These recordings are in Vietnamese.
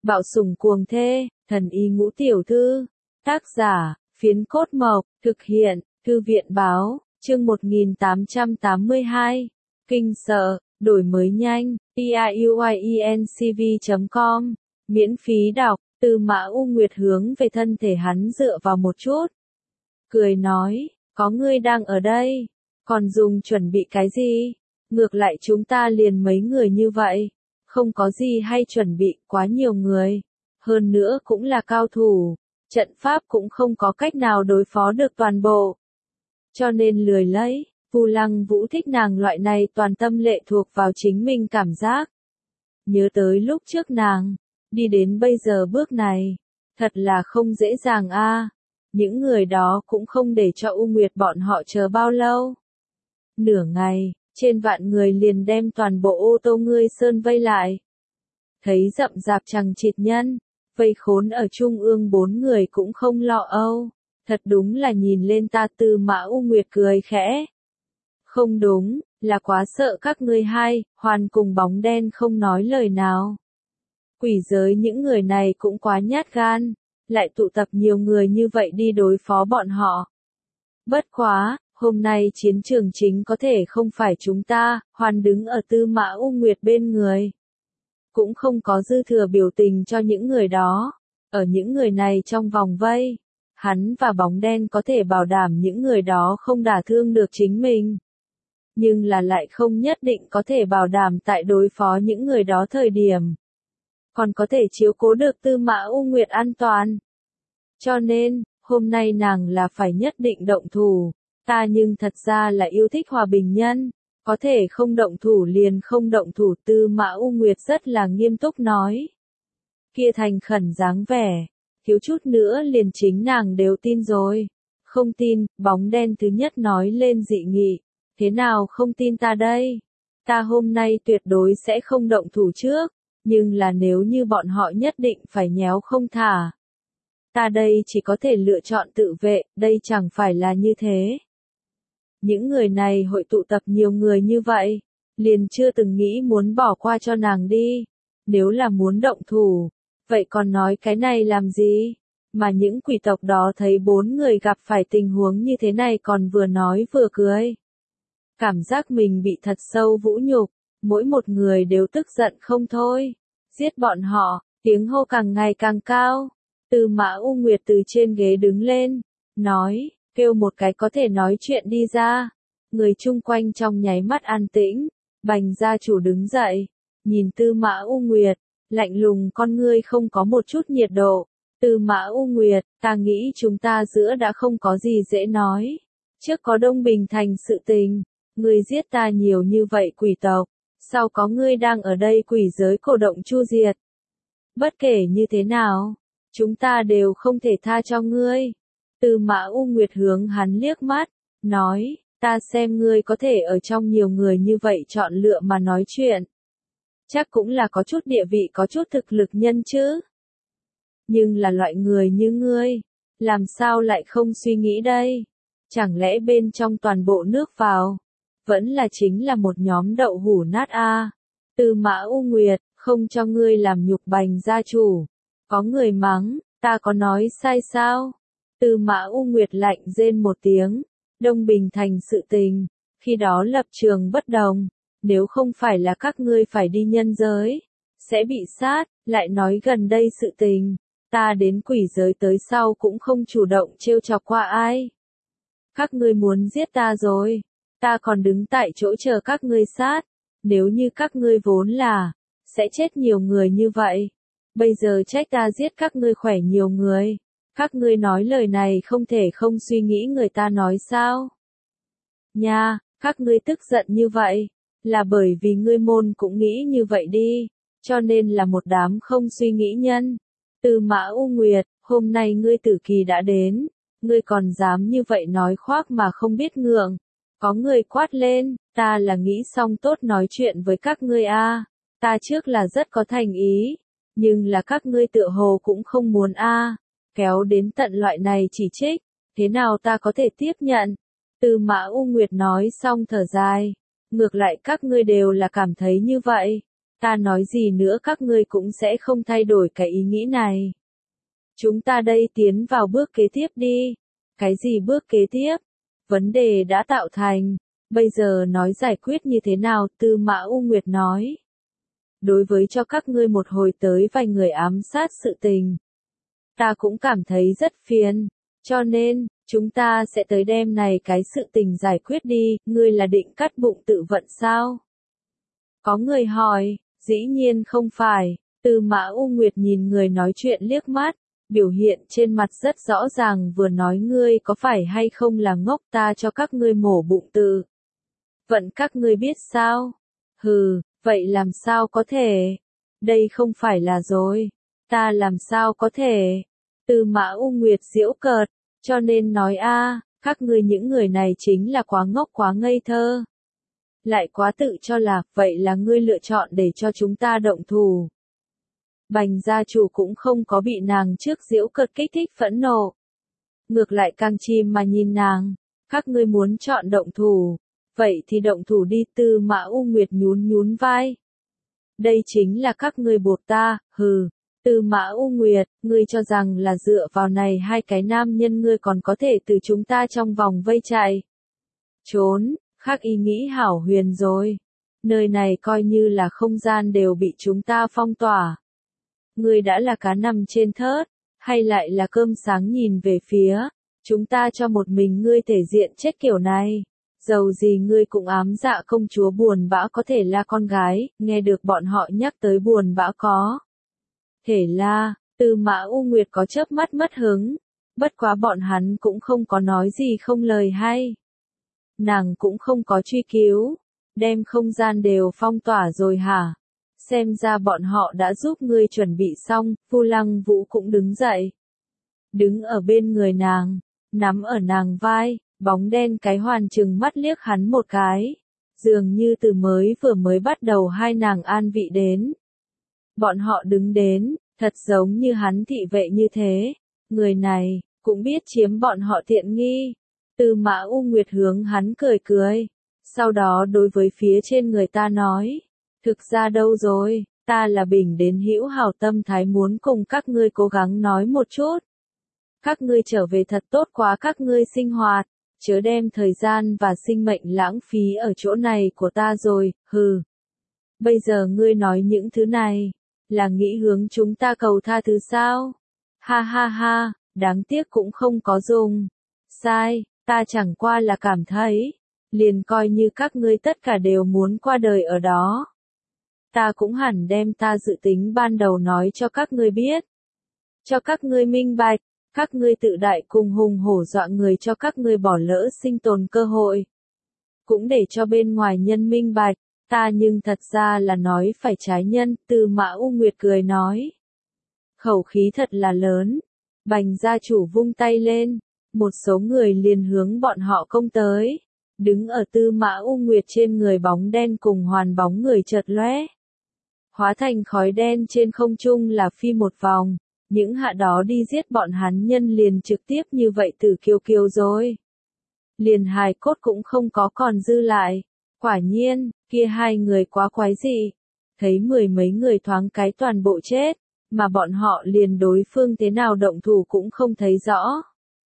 Bạo sủng cuồng thê, thần y ngũ tiểu thư. Tác giả, Phiến Cốt Mộc, thực hiện, Thư viện báo, chương 1882. Kinh sợ, đổi mới nhanh, piuiencv.com, miễn phí đọc, Tư Mã U Nguyệt hướng về thân thể hắn dựa vào một chút. Cười nói, có ngươi đang ở đây, còn dùng chuẩn bị cái gì? Ngược lại chúng ta liền mấy người như vậy, không có gì hay chuẩn bị, quá nhiều người. Hơn nữa cũng là cao thủ, trận pháp cũng không có cách nào đối phó được toàn bộ. Cho nên lười lấy, Vu Lăng Vũ thích nàng loại này toàn tâm lệ thuộc vào chính mình cảm giác. Nhớ tới lúc trước nàng, đi đến bây giờ bước này, thật là không dễ dàng a. Những người đó cũng không để cho U Nguyệt bọn họ chờ bao lâu. Nửa ngày, trên vạn người liền đem toàn bộ ô tô ngươi sơn vây lại. Thấy rậm rạp chằng chịt nhân, vây khốn ở trung ương 4 người cũng không lo âu. Thật đúng là nhìn lên ta. Tư Mã U Nguyệt cười khẽ. Không đúng, là quá sợ các ngươi hai. Hoàn cùng Bóng Đen không nói lời nào. Quỷ giới những người này cũng quá nhát gan, lại tụ tập nhiều người như vậy đi đối phó bọn họ. Bất quá, hôm nay chiến trường chính có thể không phải chúng ta. Hoàn đứng ở Tư Mã U Nguyệt bên người, cũng không có dư thừa biểu tình cho những người đó. Ở những người này trong vòng vây, hắn và Bóng Đen có thể bảo đảm những người đó không đả thương được chính mình. Nhưng là lại không nhất định có thể bảo đảm tại đối phó những người đó thời điểm, còn có thể chiếu cố được Tư Mã U Nguyệt an toàn. Cho nên, hôm nay nàng là phải nhất định động thủ. Ta nhưng thật ra là yêu thích hòa bình nhân, có thể không động thủ liền không động thủ. Tư Mã U Nguyệt rất là nghiêm túc nói. Kia thành khẩn dáng vẻ, thiếu chút nữa liền chính nàng đều tin rồi. Không tin, Bóng Đen thứ nhất nói lên dị nghị. Thế nào không tin ta đây? Ta hôm nay tuyệt đối sẽ không động thủ trước, nhưng là nếu như bọn họ nhất định phải nhéo không thả, ta đây chỉ có thể lựa chọn tự vệ. Đây chẳng phải là như thế. Những người này hội tụ tập nhiều người như vậy, liền chưa từng nghĩ muốn bỏ qua cho nàng đi. Nếu là muốn động thủ, vậy còn nói cái này làm gì? Mà những quỷ tộc đó thấy 4 người gặp phải tình huống như thế này còn vừa nói vừa cười. Cảm giác mình bị thật sâu vũ nhục, mỗi một người đều tức giận không thôi. Giết bọn họ, tiếng hô càng ngày càng cao. Tư Mã U Nguyệt từ trên ghế đứng lên, nói, kêu một cái có thể nói chuyện đi ra. Người chung quanh trong nháy mắt an tĩnh. Bành gia chủ đứng dậy, nhìn Tư Mã U Nguyệt, lạnh lùng con ngươi không có một chút nhiệt độ. Tư Mã U Nguyệt, ta nghĩ chúng ta giữa đã không có gì dễ nói. Trước có Đông Bình thành sự tình, ngươi giết ta nhiều như vậy quỷ tộc, sau có ngươi đang ở đây quỷ giới cổ động chu diệt. Bất kể như thế nào, chúng ta đều không thể tha cho ngươi. Tư Mã U Nguyệt hướng hắn liếc mắt, nói, ta xem ngươi có thể ở trong nhiều người như vậy chọn lựa mà nói chuyện. Chắc cũng là có chút địa vị có chút thực lực nhân chứ. Nhưng là loại người như ngươi, làm sao lại không suy nghĩ đây? Chẳng lẽ bên trong toàn bộ nước vào, vẫn là chính là một nhóm đậu hũ nát a? Tư Mã U Nguyệt, không cho ngươi làm nhục Bành gia chủ. Có người mắng, ta có nói sai sao? Tư Mã U Nguyệt lạnh rên một tiếng. Đông Bình thành sự tình, khi đó lập trường bất đồng. Nếu không phải là các ngươi phải đi nhân giới, sẽ bị sát. Lại nói gần đây sự tình, ta đến quỷ giới tới sau cũng không chủ động trêu chọc qua ai. Các ngươi muốn giết ta rồi, ta còn đứng tại chỗ chờ các ngươi sát. Nếu như các ngươi vốn là sẽ chết nhiều người như vậy, bây giờ trách ta giết các ngươi khỏe nhiều người. Các ngươi nói lời này không thể không suy nghĩ người ta nói sao? Nha, các ngươi tức giận như vậy, là bởi vì ngươi môn cũng nghĩ như vậy đi, cho nên là một đám không suy nghĩ nhân. Tư Mã U Nguyệt, hôm nay ngươi tử kỳ đã đến, ngươi còn dám như vậy nói khoác mà không biết ngượng. Có người quát lên, ta là nghĩ xong tốt nói chuyện với các ngươi a. Ta trước là rất có thành ý, nhưng là các ngươi tựa hồ cũng không muốn a. Kéo đến tận loại này chỉ trích, thế nào ta có thể tiếp nhận? Tư Mã U Nguyệt nói xong thở dài, ngược lại các ngươi đều là cảm thấy như vậy. Ta nói gì nữa các ngươi cũng sẽ không thay đổi cái ý nghĩ này. Chúng ta đây tiến vào bước kế tiếp đi. Cái gì bước kế tiếp? Vấn đề đã tạo thành. Bây giờ nói giải quyết như thế nào? Tư Mã U Nguyệt nói. Đối với cho các ngươi một hồi tới vài người ám sát sự tình. Ta cũng cảm thấy rất phiền. Cho nên, chúng ta sẽ tới đêm này cái sự tình giải quyết đi. Ngươi là định cắt bụng tự vận sao? Có người hỏi. Dĩ nhiên không phải. Tư Mã U Nguyệt nhìn người nói chuyện liếc mắt. Biểu hiện trên mặt rất rõ ràng vừa nói ngươi có phải hay không là ngốc ta cho các ngươi mổ bụng tự vận các ngươi biết sao? Hừ, vậy làm sao có thể? Đây không phải là rồi. Ta làm sao có thể? Tư Mã U Nguyệt giễu cợt, cho nên nói các ngươi những người này chính là quá ngốc quá ngây thơ. Lại quá tự cho là, vậy là ngươi lựa chọn để cho chúng ta động thủ. Bành gia chủ cũng không có bị nàng trước giễu cợt kích thích phẫn nộ. Ngược lại càng chìm mà nhìn nàng, các ngươi muốn chọn động thủ, vậy thì động thủ đi. Tư Mã U Nguyệt nhún nhún vai. Đây chính là các ngươi buộc ta, hừ. Tư Mã U Nguyệt, ngươi cho rằng là dựa vào này hai cái nam nhân ngươi còn có thể từ chúng ta trong vòng vây chạy. Trốn, khác ý nghĩ hảo huyền rồi. Nơi này coi như là không gian đều bị chúng ta phong tỏa. Ngươi đã là cá nằm trên thớt, hay lại là cơm sáng nhìn về phía, chúng ta cho một mình ngươi thể diện chết kiểu này. Dầu gì ngươi cũng ám dạ công chúa Buồn Bã có thể là con gái, nghe được bọn họ nhắc tới Buồn Bã có. Thể là, Tư Mã U Nguyệt có chớp mắt mất hứng, bất quá bọn hắn cũng không có nói gì không lời hay. Nàng cũng không có truy cứu, đem không gian đều phong tỏa rồi hả? Xem ra bọn họ đã giúp ngươi chuẩn bị xong. Vu Lăng Vũ cũng đứng dậy. Đứng ở bên người nàng, nắm ở nàng vai, bóng đen cái hoàn chừng mắt liếc hắn một cái. Dường như từ vừa mới bắt đầu hai nàng an vị đến. Bọn họ đứng đến, thật giống như hắn thị vệ như thế. Người này, cũng biết chiếm bọn họ tiện nghi. Tư Mã U Nguyệt hướng hắn cười cười. Sau đó đối với phía trên người ta nói. Thực ra đâu rồi, ta là Bình đến hữu hảo tâm thái muốn cùng các ngươi cố gắng nói một chút. Các ngươi trở về thật tốt quá các ngươi sinh hoạt, chớ đem thời gian và sinh mệnh lãng phí ở chỗ này của ta rồi, hừ. Bây giờ ngươi nói những thứ này, là nghĩ hướng chúng ta cầu tha thứ sao? Ha ha ha, đáng tiếc cũng không có dùng. Sai, ta chẳng qua là cảm thấy, liền coi như các ngươi tất cả đều muốn qua đời ở đó. Ta cũng hẳn đem ta dự tính ban đầu nói cho các ngươi biết. Cho các ngươi minh bạch, các ngươi tự đại cùng hùng hổ dọa người cho các ngươi bỏ lỡ sinh tồn cơ hội. Cũng để cho bên ngoài nhân minh bạch, ta nhưng thật ra là nói phải trái nhân. Tư Mã U Nguyệt cười nói. Khẩu khí thật là lớn. Bành gia chủ vung tay lên, một số người liền hướng bọn họ công tới. Đứng ở Tư Mã U Nguyệt trên người bóng đen cùng hoàn bóng người chợt lóe. Hóa thành khói đen trên không trung là phi một vòng, những hạ đó đi giết bọn hắn nhân liền trực tiếp như vậy tử kiêu kiêu rồi. Liền hài cốt cũng không có còn dư lại, quả nhiên, kia hai người quá quái dị, thấy mười mấy người thoáng cái toàn bộ chết, mà bọn họ liền đối phương thế nào động thủ cũng không thấy rõ.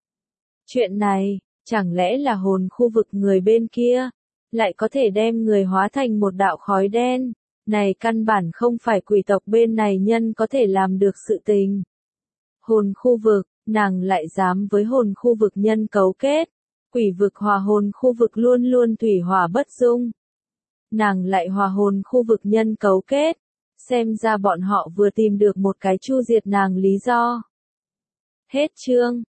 Chuyện này, chẳng lẽ là hồn khu vực người bên kia, lại có thể đem người hóa thành một đạo khói đen. Này căn bản không phải quỷ tộc bên này nhân có thể làm được sự tình. Hồn khu vực, nàng lại dám với hồn khu vực nhân cấu kết. Quỷ vực hòa hồn khu vực luôn luôn thủy hỏa bất dung. Nàng lại hòa hồn khu vực nhân cấu kết. Xem ra bọn họ vừa tìm được một cái chu diệt nàng lý do. Hết chương.